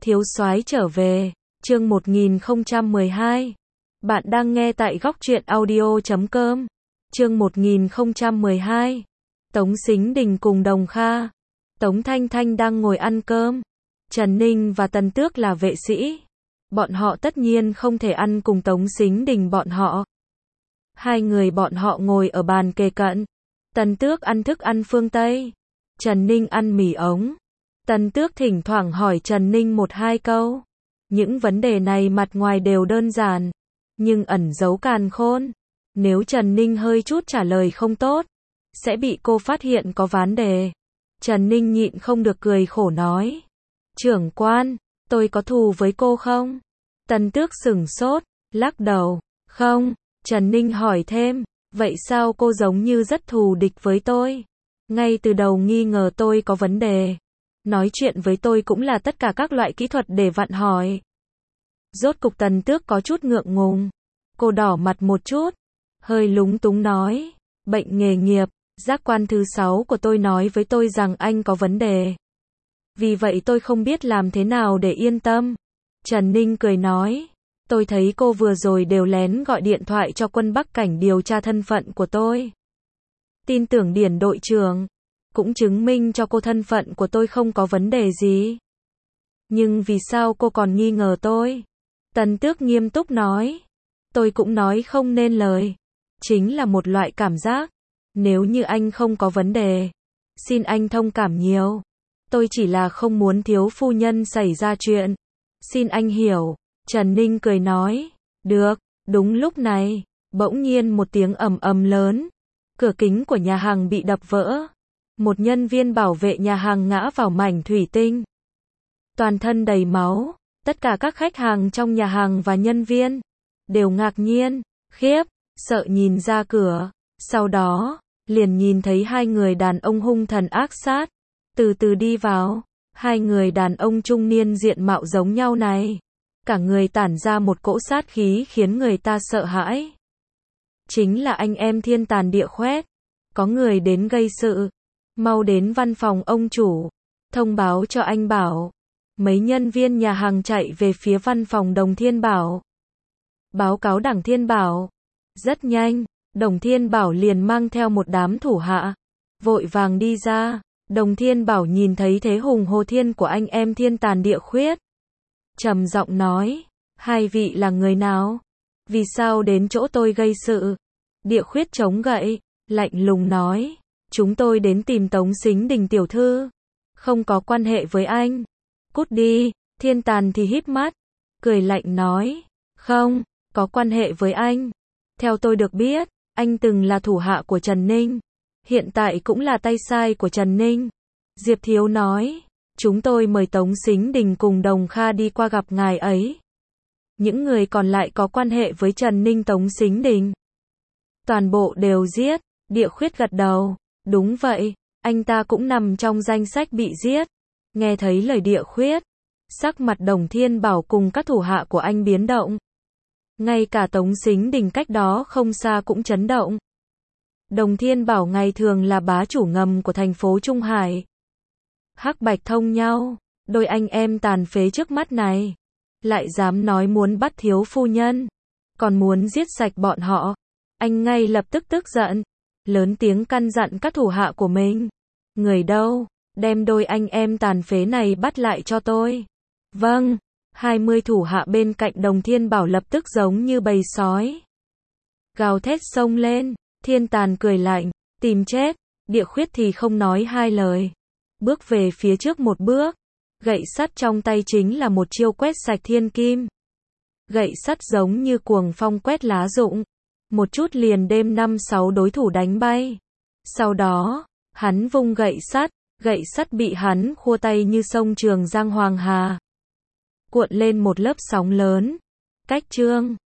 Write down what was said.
Thiếu soái trở về, chương 1012. Bạn đang nghe tại góc truyện audio.com. Chương 1012. Tống Sính Đình cùng Đồng Kha. Tống Thanh Thanh đang ngồi ăn cơm. Trần Ninh và Tần Tước là vệ sĩ. Bọn họ tất nhiên không thể ăn cùng Tống Sính Đình bọn họ. Hai người bọn họ ngồi ở bàn kề cận. Tần Tước ăn thức ăn phương Tây. Trần Ninh ăn mì ống. Tần Tước thỉnh thoảng hỏi Trần Ninh một hai câu. Những vấn đề này mặt ngoài đều đơn giản, nhưng ẩn giấu càn khôn. Nếu Trần Ninh hơi chút trả lời không tốt, sẽ bị cô phát hiện có vấn đề. Trần Ninh nhịn không được cười khổ nói. Trưởng quan, tôi có thù với cô không? Tần Tước sửng sốt, lắc đầu. Không. Trần Ninh hỏi thêm. Vậy sao cô giống như rất thù địch với tôi? Ngay từ đầu nghi ngờ tôi có vấn đề. Nói chuyện với tôi cũng là tất cả các loại kỹ thuật để vặn hỏi. Rốt cục Tần Tước có chút ngượng ngùng. Cô đỏ mặt một chút, hơi lúng túng nói. Bệnh nghề nghiệp, giác quan thứ 6 của tôi nói với tôi rằng anh có vấn đề. Vì vậy tôi không biết làm thế nào để yên tâm. Trần Ninh cười nói. Tôi thấy cô vừa rồi đều lén gọi điện thoại cho quân Bắc Cảnh điều tra thân phận của tôi. Tin tưởng Điển đội trưởng cũng chứng minh cho cô thân phận của tôi không có vấn đề gì. Nhưng vì sao cô còn nghi ngờ tôi? Tần Tước nghiêm túc nói. Tôi cũng nói không nên lời. Chính là một loại cảm giác. Nếu như anh không có vấn đề, xin anh thông cảm nhiều. Tôi chỉ là không muốn thiếu phu nhân xảy ra chuyện. Xin anh hiểu. Trần Ninh cười nói. Được. Đúng lúc này, bỗng nhiên một tiếng ầm ầm lớn. Cửa kính của nhà hàng bị đập vỡ. Một nhân viên bảo vệ nhà hàng ngã vào mảnh thủy tinh. Toàn thân đầy máu. Tất cả các khách hàng trong nhà hàng và nhân viên đều ngạc nhiên, khiếp, sợ nhìn ra cửa. Sau đó, liền nhìn thấy hai người đàn ông hung thần ác sát từ từ đi vào. Hai người đàn ông trung niên diện mạo giống nhau này, cả người tản ra một cỗ sát khí khiến người ta sợ hãi. Chính là anh em Thiên Tàn Địa Khoét. Có người đến gây sự. Mau đến văn phòng ông chủ, thông báo cho anh Bảo. Mấy nhân viên nhà hàng chạy về phía văn phòng Đồng Thiên Bảo. Báo cáo Đảng Thiên Bảo. Rất nhanh, Đồng Thiên Bảo liền mang theo một đám thủ hạ, vội vàng đi ra. Đồng Thiên Bảo nhìn thấy thế hùng hồ thiên của anh em Thiên Tàn Địa Khuyết, trầm giọng nói. Hai vị là người nào? Vì sao đến chỗ tôi gây sự? Địa Khuyết chống gậy, lạnh lùng nói. Chúng tôi đến tìm Tống Sính Đình tiểu thư. Không có quan hệ với anh. Cút đi. Thiên Tàn thì híp mắt, cười lạnh nói. Không, có quan hệ với anh. Theo tôi được biết, anh từng là thủ hạ của Trần Ninh. Hiện tại cũng là tay sai của Trần Ninh. Diệp Thiếu nói. Chúng tôi mời Tống Sính Đình cùng Đồng Kha đi qua gặp ngài ấy. Những người còn lại có quan hệ với Trần Ninh Tống Sính Đình toàn bộ đều giết. Địa Khuyết gật đầu. Đúng vậy, anh ta cũng nằm trong danh sách bị giết. Nghe thấy lời Địa Khuyết, sắc mặt Đồng Thiên Bảo cùng các thủ hạ của anh biến động. Ngay cả Tống Sính Đình cách đó không xa cũng chấn động. Đồng Thiên Bảo ngày thường là bá chủ ngầm của thành phố Trung Hải. Hắc bạch thông nhau, đôi anh em tàn phế trước mắt này lại dám nói muốn bắt thiếu phu nhân, còn muốn giết sạch bọn họ. Anh ngay lập tức tức giận, lớn tiếng căn dặn các thủ hạ của mình. Người đâu? Đem đôi anh em tàn phế này bắt lại cho tôi. Vâng. 20 thủ hạ bên cạnh Đồng Thiên Bảo lập tức giống như bầy sói, gào thét xông lên. Thiên Tàn cười lạnh. Tìm chết. Địa Khuyết thì không nói hai lời, bước về phía trước một bước. Gậy sắt trong tay chính là một chiêu quét sạch thiên kim. Gậy sắt giống như cuồng phong quét lá rụng, một chút liền đem 5-6 đối thủ đánh bay. Sau đó, hắn vung gậy sắt bị hắn khua tay như sông Trường Giang Hoàng Hà, cuộn lên một lớp sóng lớn. Cách chương